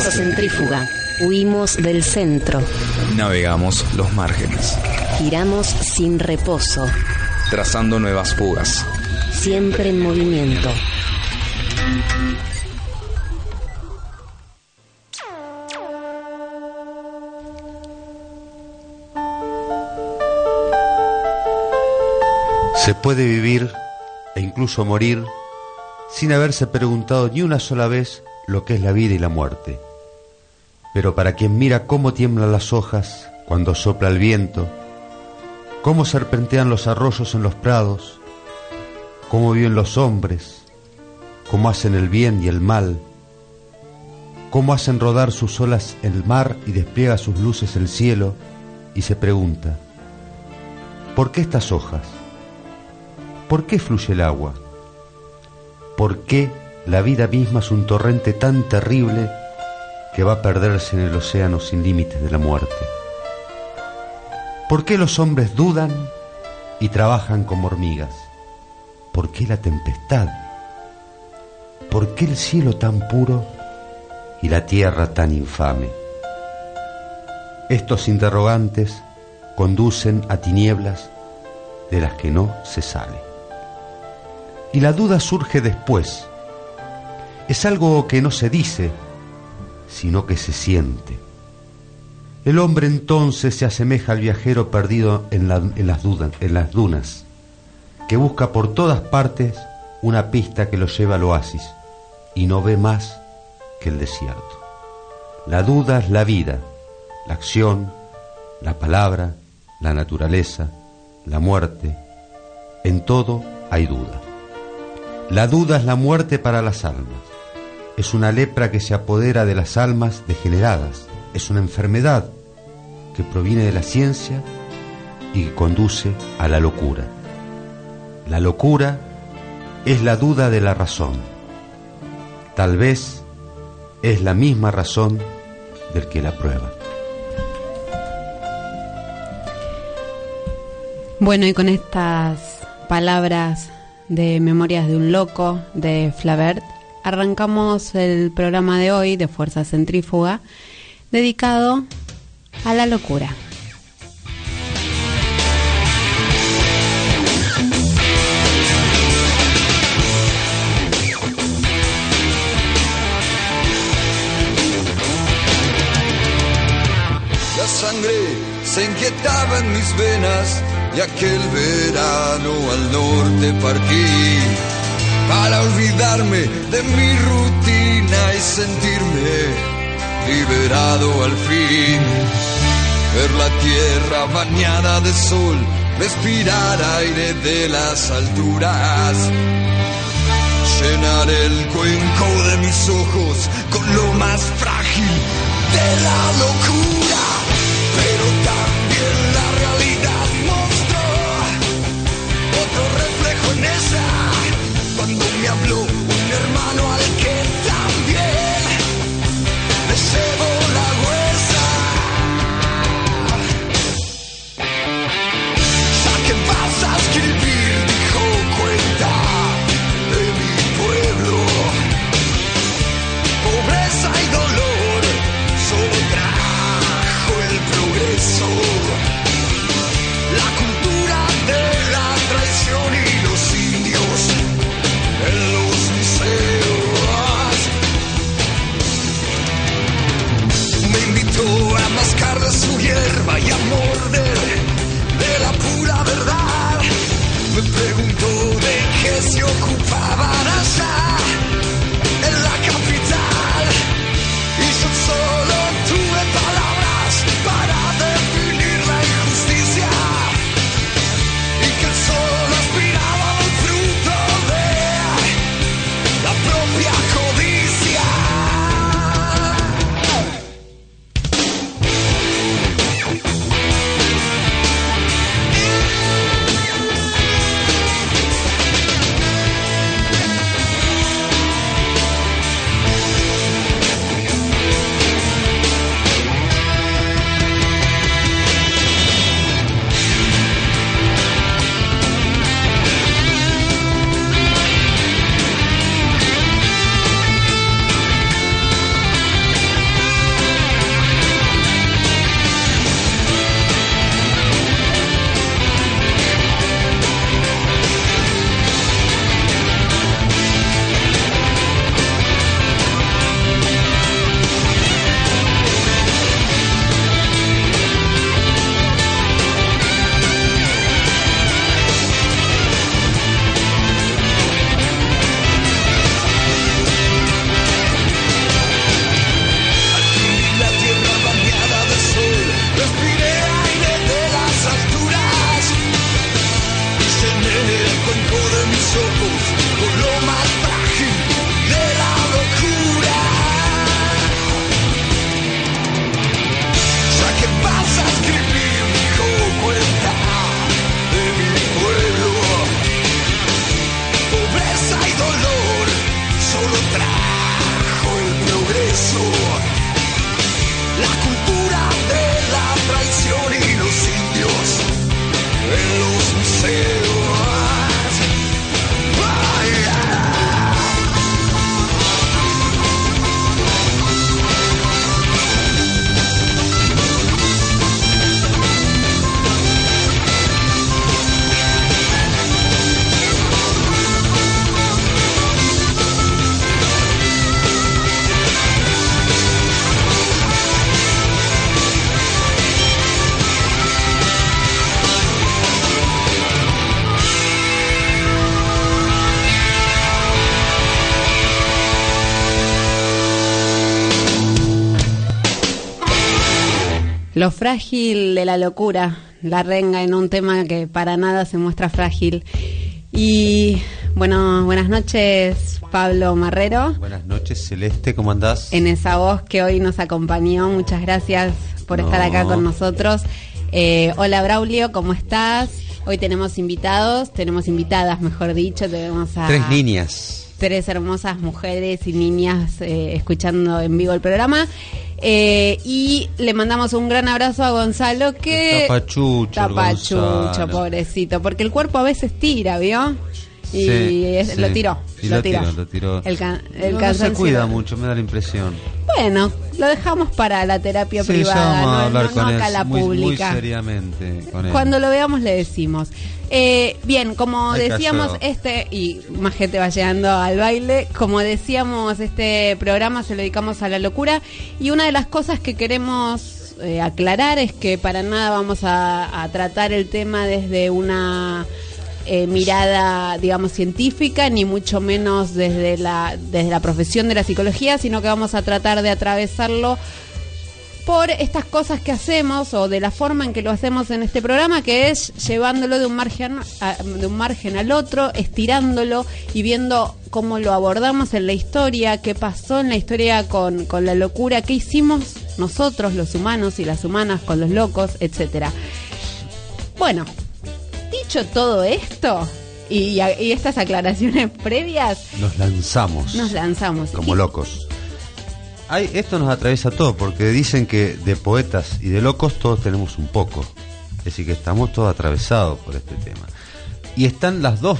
Fuerza centrífuga. Huimos del centro. Navegamos los márgenes. Giramos sin reposo. Trazando nuevas fugas. Siempre en movimiento. Se puede vivir e incluso morir sin haberse preguntado ni una sola vez lo que es la vida y la muerte. Pero para quien mira cómo tiemblan las hojas cuando sopla el viento, cómo serpentean los arroyos en los prados, cómo viven los hombres, cómo hacen el bien y el mal, cómo hacen rodar sus olas el mar y despliega sus luces el cielo, y se pregunta, ¿por qué estas hojas? ¿Por qué fluye el agua? ¿Por qué la vida misma es un torrente tan terrible que va a perderse en el océano sin límites de la muerte? ¿Por qué los hombres dudan y trabajan como hormigas? ¿Por qué la tempestad? ¿Por qué el cielo tan puro y la tierra tan infame? Estos interrogantes conducen a tinieblas de las que no se sale. Y la duda surge después. Es algo que no se dice, sino que se siente. El hombre entonces se asemeja al viajero perdido en las dunas, que busca por todas partes una pista que lo lleva al oasis y no ve más que el desierto. La duda es la vida, la acción, la palabra, la naturaleza, la muerte. En todo hay duda. La duda es la muerte para las almas. Es una lepra que se apodera de las almas degeneradas. Es una enfermedad que proviene de la ciencia y que conduce a la locura. La locura es la duda de la razón. Tal vez es la misma razón del que la prueba. Bueno, y con estas palabras de Memorias de un Loco, de Flaubert, arrancamos el programa de hoy de Fuerza Centrífuga, dedicado a la locura. La sangre se inquietaba en mis venas y aquel verano al norte partí para olvidarme de mi rutina y sentirme liberado al fin. Ver la tierra bañada de sol, respirar aire de las alturas, llenar el cuenco de mis ojos con lo más frágil de la locura. Pero también la realidad mostró otro reflejo en ella, cuando me habló un hermano al que también le llevó la huesa. Ya que vas a escribir, dijo, cuenta de mi pueblo. Pobreza y dolor solo trajo el progreso. Lo frágil de la locura, la renga en un tema que para nada se muestra frágil. Y bueno, buenas noches, Pablo Marrero. Buenas noches, Celeste, ¿cómo andás? En esa voz que hoy nos acompañó, muchas gracias por estar acá con nosotros. Hola Braulio, ¿cómo estás? Hoy tenemos invitadas, mejor dicho, tenemos a... 3 niñas. 3 hermosas mujeres y niñas escuchando en vivo el programa. Y le mandamos un gran abrazo a Gonzalo, que... Tapachucho, pobrecito, porque el cuerpo a veces tira, ¿vio? Y sí. Lo tiró. Lo tiró. No se cuida mucho, me da la impresión. Bueno, lo dejamos para la terapia privada, vamos a hablar con acá él la pública. Muy seriamente con él. Cuando lo veamos le decimos. Bien, como decíamos, y más gente va llegando al baile, como decíamos, este programa se lo dedicamos a la locura, y una de las cosas que queremos aclarar es que para nada vamos a tratar el tema desde una mirada, digamos, científica, ni mucho menos desde la profesión de la psicología, sino que vamos a tratar de atravesarlo por estas cosas que hacemos, o de la forma en que lo hacemos en este programa, que es llevándolo de un margen al otro, estirándolo y viendo cómo lo abordamos en la historia, qué pasó en la historia con la locura, qué hicimos nosotros, los humanos y las humanas, con los locos, etcétera. Bueno, dicho todo esto y estas aclaraciones previas, nos lanzamos como locos. Esto nos atraviesa todo, porque dicen que de poetas y de locos todos tenemos un poco, es decir, que estamos todos atravesados por este tema. Y están las dos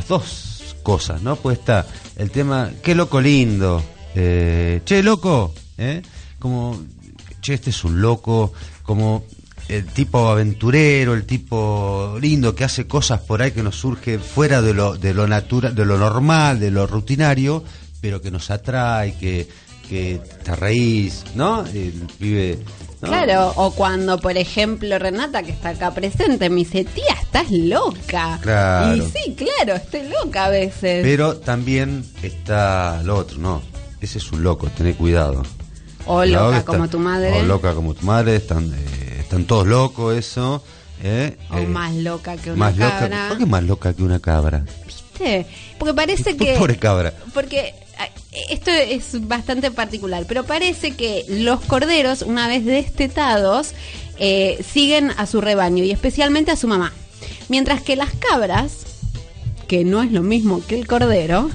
cosas, ¿no? Pues está el tema, qué loco lindo, che loco, como, che, este es un loco, como el tipo aventurero, el tipo lindo que hace cosas por ahí que nos surge fuera de lo natural, de lo normal, de lo rutinario, pero que nos atrae, que te reís, ¿no? El pibe, ¿no? Claro, o cuando, por ejemplo, Renata, que está acá presente, me dice, tía, estás loca. Claro. Y sí, claro, estoy loca a veces. Pero también está lo otro, ¿no? Ese es un loco, tené cuidado. O loca como tu madre. O loca como tu madre, están todos locos, eso. O más loca que una cabra. ¿Por qué más loca que una cabra? ¿Viste? Porque parece que... Pobre cabra. Porque esto es bastante particular, pero parece que los corderos, una vez destetados, siguen a su rebaño y especialmente a su mamá. Mientras que las cabras, que no es lo mismo que el cordero,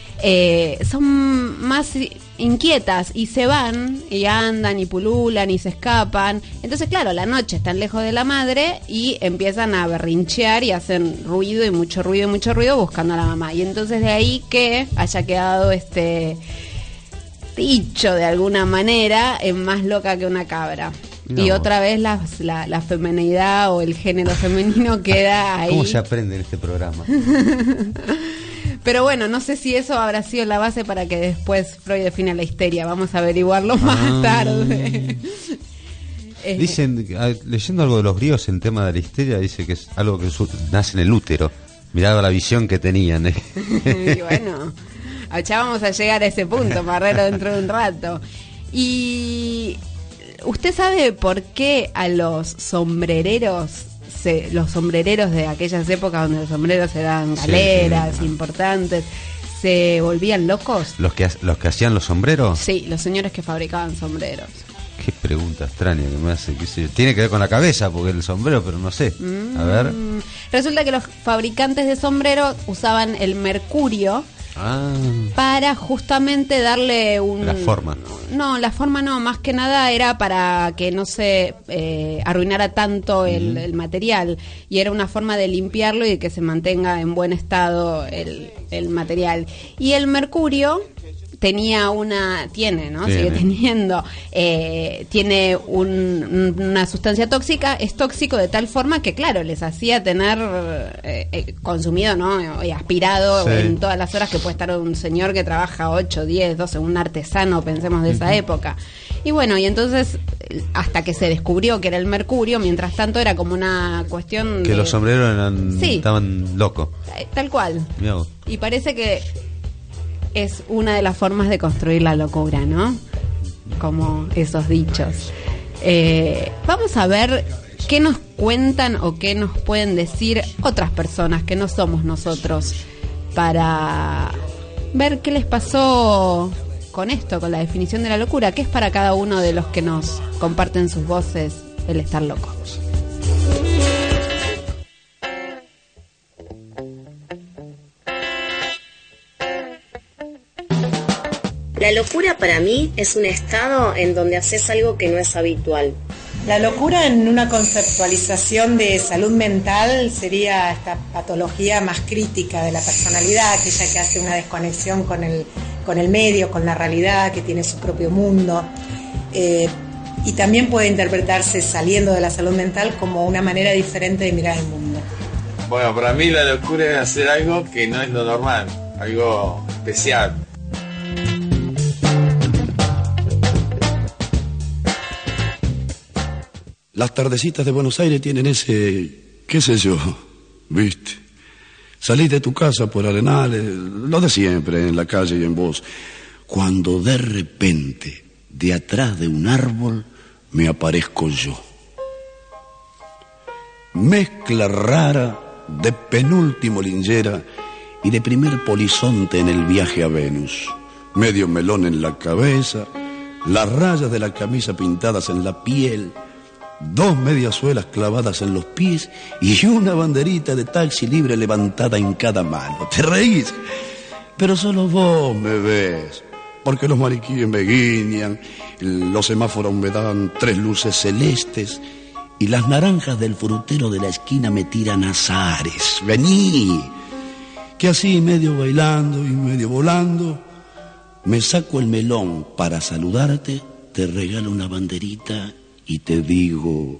son más inquietas y se van y andan y pululan y se escapan. Entonces, claro, a la noche están lejos de la madre y empiezan a berrinchear y hacen ruido y mucho ruido buscando a la mamá. Y entonces de ahí que haya quedado este dicho de alguna manera, es más loca que una cabra. No. Y otra vez la feminidad o el género femenino queda ahí. ¿Cómo se aprende en este programa? Pero bueno, no sé si eso habrá sido la base para que después Freud defina la histeria. Vamos a averiguarlo más tarde. Dicen, leyendo algo de los griegos en tema de la histeria, dice que es algo que nace en el útero. Mirado la visión que tenían. Y bueno, ya vamos a llegar a ese punto, Marrero, dentro de un rato. Y ¿usted sabe por qué a los sombrereros de aquellas épocas donde los sombreros eran galeras importantes, se volvían locos? ¿Los que hacían los sombreros? Sí, los señores que fabricaban sombreros. Qué pregunta extraña que me hace. Tiene que ver con la cabeza, porque el sombrero, pero no sé. A ver. Resulta que los fabricantes de sombreros usaban el mercurio para justamente darle la forma. No, la forma no, más que nada era para que no se arruinara tanto el material, y era una forma de limpiarlo y de que se mantenga en buen estado el material. Y el mercurio sigue teniendo, tiene una sustancia tóxica, es tóxico de tal forma que, claro, les hacía tener consumido, ¿no? Y aspirado en todas las horas que puede estar un señor que trabaja 8, 10, 12, un artesano, pensemos de esa época. Y bueno, y entonces, hasta que se descubrió que era el mercurio, mientras tanto era como una cuestión que los sombreros estaban locos. Tal cual. Y parece que es una de las formas de construir la locura, ¿no? Como esos dichos. Vamos a ver qué nos cuentan o qué nos pueden decir otras personas que no somos nosotros, para ver qué les pasó con esto, con la definición de la locura, qué es para cada uno de los que nos comparten sus voces el estar loco. La locura para mí es un estado en donde haces algo que no es habitual. La locura en una conceptualización de salud mental sería esta patología más crítica de la personalidad, aquella que hace una desconexión con el medio, con la realidad, que tiene su propio mundo. Y también puede interpretarse, saliendo de la salud mental, como una manera diferente de mirar el mundo. Bueno, para mí la locura es hacer algo que no es lo normal, algo especial. Las tardecitas de Buenos Aires tienen ese, qué sé yo, ¿viste? Salís de tu casa por Arenales, lo de siempre, en la calle y en vos, cuando de repente, de atrás de un árbol, me aparezco yo. Mezcla rara de penúltimo lingera y de primer polizonte en el viaje a Venus. Medio melón en la cabeza, las rayas de la camisa pintadas en la piel, 2 mediasuelas clavadas en los pies y una banderita de taxi libre levantada en cada mano. ¿Te reís? Pero solo vos me ves, porque los mariquíes me guiñan, los semáforos me dan 3 luces celestes y las naranjas del frutero de la esquina me tiran azares. Vení, que así medio bailando y medio volando, me saco el melón para saludarte, te regalo una banderita y te digo: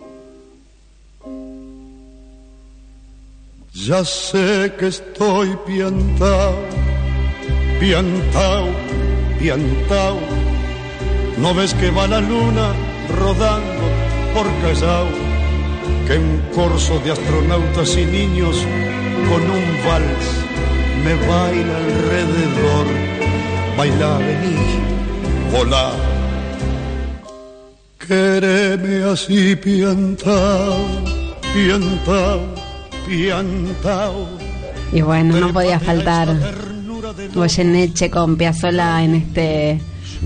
ya sé que estoy piantao, piantao, piantao. ¿No ves que va la luna rodando por Callao? Que un corso de astronautas y niños con un vals me baila alrededor. Baila, vení, volá. Quéreme así piantao, piantao, piantao. Y bueno, no podía faltar Goyeneche con Piazzolla en este...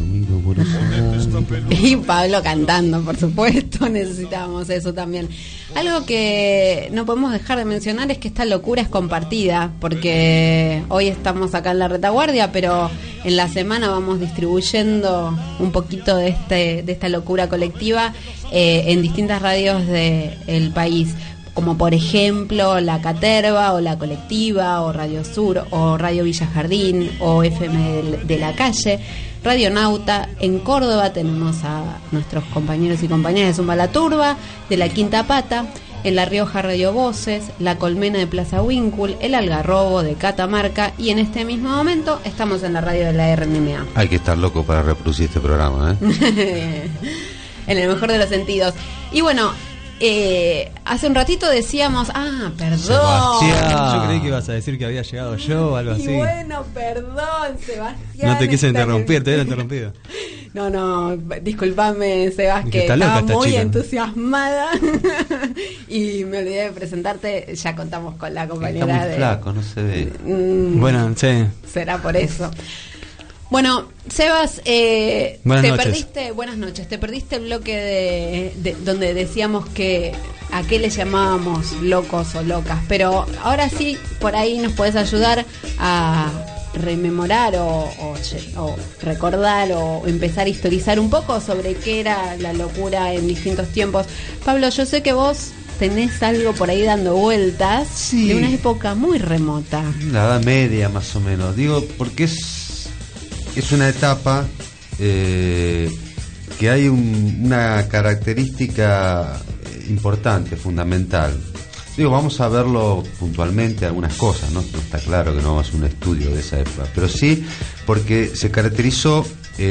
Y Pablo cantando, por supuesto, necesitábamos eso también. Algo que no podemos dejar de mencionar es que esta locura es compartida, porque hoy estamos acá en la retaguardia, pero en la semana vamos distribuyendo un poquito de esta locura colectiva en distintas radios del país, como por ejemplo La Caterva o La Colectiva o Radio Sur o Radio Villa Jardín o FM de la Calle, Radio Nauta. En Córdoba tenemos a nuestros compañeros y compañeras de Zumba la Turba, de La Quinta Pata. En La Rioja, Radio Voces, La Colmena de Plaza Huíncul, El Algarrobo de Catamarca, y en este mismo momento estamos en la radio de la RNMA. Hay que estar loco para reproducir este programa, ¿eh? En el mejor de los sentidos. Y bueno, hace un ratito decíamos, perdón, Sebastián. Yo creí que ibas a decir que había llegado yo o algo así. Y bueno, perdón, Sebastián. No te quise interrumpir, te había interrumpido. No, discúlpame, Sebastián, que estaba muy entusiasmada y me olvidé de presentarte. Ya contamos con la compañera. Está muy flaco, no se ve. Bueno, sí. Será por eso. Bueno, Sebas, buenas noches, te perdiste el bloque de donde decíamos que a qué le llamábamos locos o locas, pero ahora sí, por ahí nos puedes ayudar a rememorar o recordar o empezar a historizar un poco sobre qué era la locura en distintos tiempos. Pablo, yo sé que vos tenés algo por ahí dando vueltas, sí, de una época muy remota. La Edad Media, más o menos. Digo, porque es una etapa que hay una característica importante, fundamental. Digo, vamos a verlo puntualmente, algunas cosas, ¿no? No está claro que no vamos a hacer un estudio de esa época, pero sí porque se caracterizó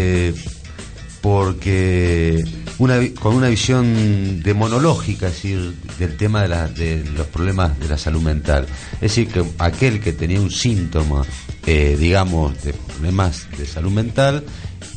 con una visión demonológica, es decir, del tema de los problemas de la salud mental. Es decir, que aquel que tenía un síntoma, digamos, de problemas de salud mental,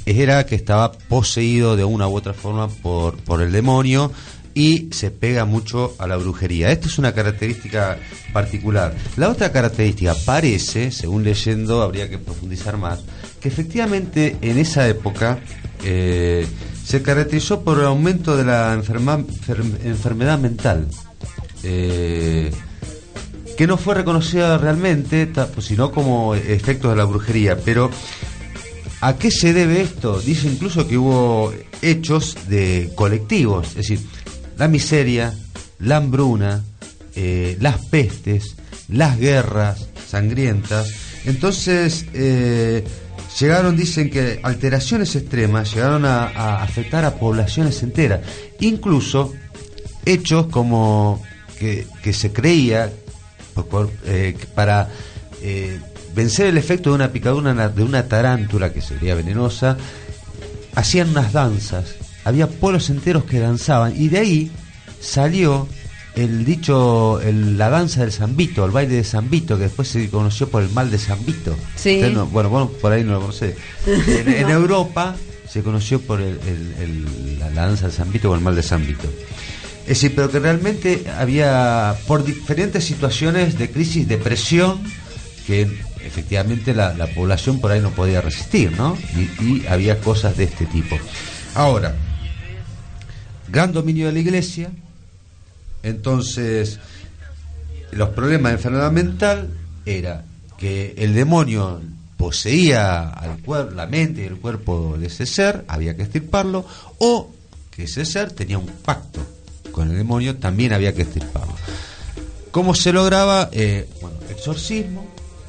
era que estaba poseído de una u otra forma por el demonio y se pega mucho a la brujería. Esta es una característica particular. La otra característica parece, según leyendo, habría que profundizar más, que efectivamente en esa época se caracterizó por el aumento de la enfermedad mental, que no fue reconocida realmente, sino como efectos de la brujería. Pero ¿a qué se debe esto? Dice incluso que hubo hechos de colectivos, es decir, la miseria, la hambruna, las pestes, las guerras sangrientas. Entonces llegaron, dicen que alteraciones extremas llegaron a afectar a poblaciones enteras. Incluso hechos como que se creía para vencer el efecto de una picadura de una tarántula, que sería venenosa, hacían unas danzas. Había pueblos enteros que danzaban, y de ahí salió el dicho, la danza del Zambito, el baile de Zambito, que después se conoció por el mal de Zambito. Sí. Bueno, por ahí no lo conocés. En Europa se conoció por la danza del Zambito o el mal de Zambito. Es decir, pero que realmente había, por diferentes situaciones de crisis, depresión, que efectivamente la población por ahí no podía resistir, ¿no? Y había cosas de este tipo. Ahora, gran dominio de la Iglesia. Entonces, los problemas de enfermedad mental era que el demonio poseía la mente y el cuerpo de ese ser, había que extirparlo, o que ese ser tenía un pacto con el demonio, también había que extirparlo. ¿Cómo se lograba? Exorcismo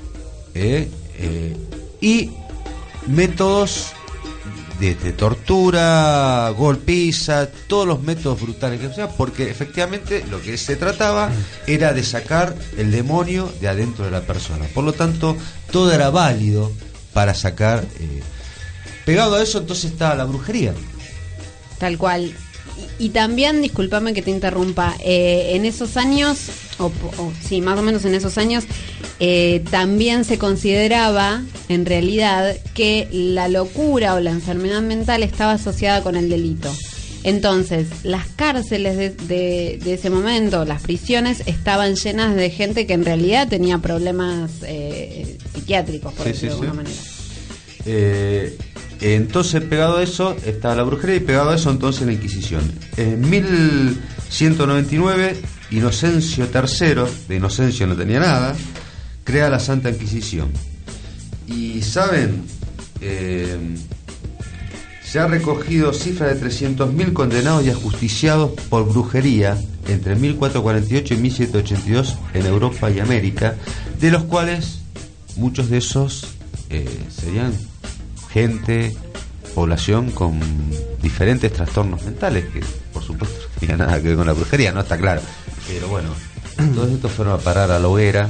y métodos de tortura, golpiza, todos los métodos brutales que sea, porque efectivamente lo que se trataba era de sacar el demonio de adentro de la persona. Por lo tanto, todo era válido para sacar. Pegado a eso, entonces estaba la brujería. Tal cual. Y también, discúlpame que te interrumpa, en esos años, sí, más o menos en esos años, también se consideraba, en realidad, que la locura o la enfermedad mental estaba asociada con el delito. Entonces, las cárceles de ese momento, las prisiones, estaban llenas de gente que en realidad tenía problemas psiquiátricos, por decirlo de alguna manera. Entonces, pegado a eso estaba la brujería, y pegado a eso entonces la Inquisición. En 1199, Inocencio III, de Inocencio no tenía nada, crea la Santa Inquisición. Y saben, se ha recogido cifra de 300.000 condenados y ajusticiados por brujería entre 1448 y 1782 en Europa y América, de los cuales muchos de esos serían gente, población con diferentes trastornos mentales, que por supuesto no tenía nada que ver con la brujería, no está claro, pero bueno, todos estos fueron a parar a la hoguera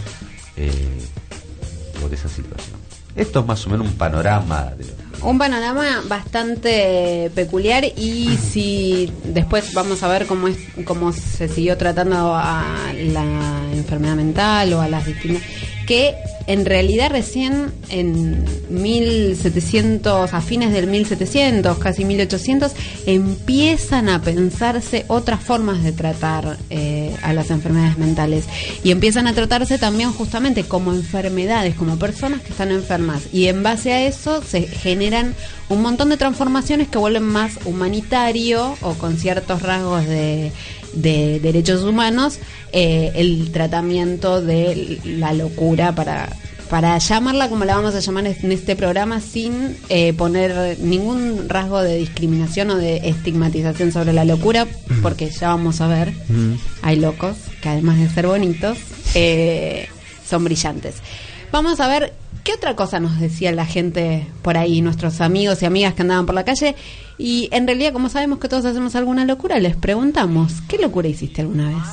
por esa situación. Esto es más o menos un panorama un panorama bastante peculiar, y si después vamos a ver cómo se siguió tratando a la enfermedad mental o a las distintas, que en realidad recién en 1700, a fines del 1700, casi 1800, empiezan a pensarse otras formas de tratar a las enfermedades mentales, y empiezan a tratarse también justamente como enfermedades, como personas que están enfermas, y en base a eso se generan un montón de transformaciones que vuelven más humanitario, o con ciertos rasgos de derechos humanos, el tratamiento de la locura, para llamarla como la vamos a llamar en este programa, sin poner ningún rasgo de discriminación o de estigmatización sobre la locura, porque ya vamos a ver, hay locos que además de ser bonitos, son brillantes. Vamos a ver qué otra cosa nos decía la gente por ahí, nuestros amigos y amigas que andaban por la calle. Y en realidad, como sabemos que todos hacemos alguna locura, les preguntamos, ¿qué locura hiciste alguna vez?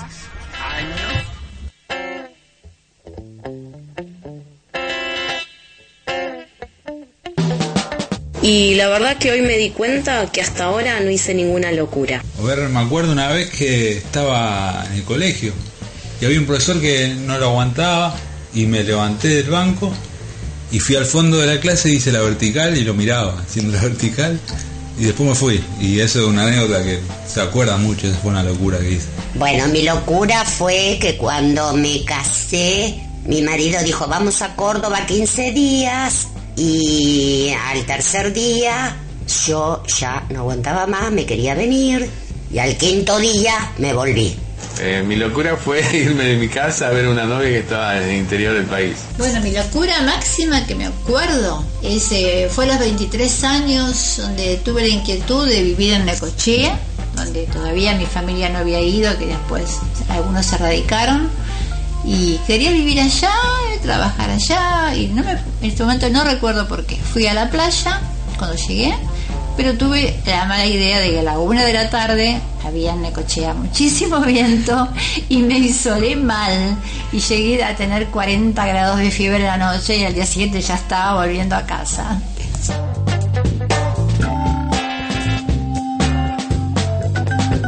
Y la verdad que hoy me di cuenta que hasta ahora no hice ninguna locura. A ver, me acuerdo una vez que estaba en el colegio y había un profesor que no lo aguantaba, y me levanté del banco Y fui al fondo de la clase, hice la vertical y lo miraba haciendo la vertical. Y después me fui. Y eso es una anécdota que se acuerda mucho. Esa fue una locura que hice. Bueno, mi locura fue que cuando me casé, mi marido dijo, vamos a Córdoba 15 días. Y al tercer día yo ya no aguantaba más, me quería venir. Y al quinto día me volví. Mi locura fue irme de mi casa a ver una novia que estaba en el interior del país. Bueno, mi locura máxima que me acuerdo fue a los 23 años, donde tuve la inquietud de vivir en Necochea, donde todavía mi familia no había ido, que después algunos se radicaron, y quería vivir allá, trabajar allá, y en este momento no recuerdo por qué. Fui a la playa cuando llegué, pero tuve la mala idea de que a la 1 de la tarde había en Necochea muchísimo viento y me isolé mal y llegué a tener 40 grados de fiebre la noche y al día siguiente ya estaba volviendo a casa.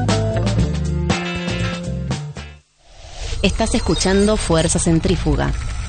Estás escuchando Fuerza Centrífuga,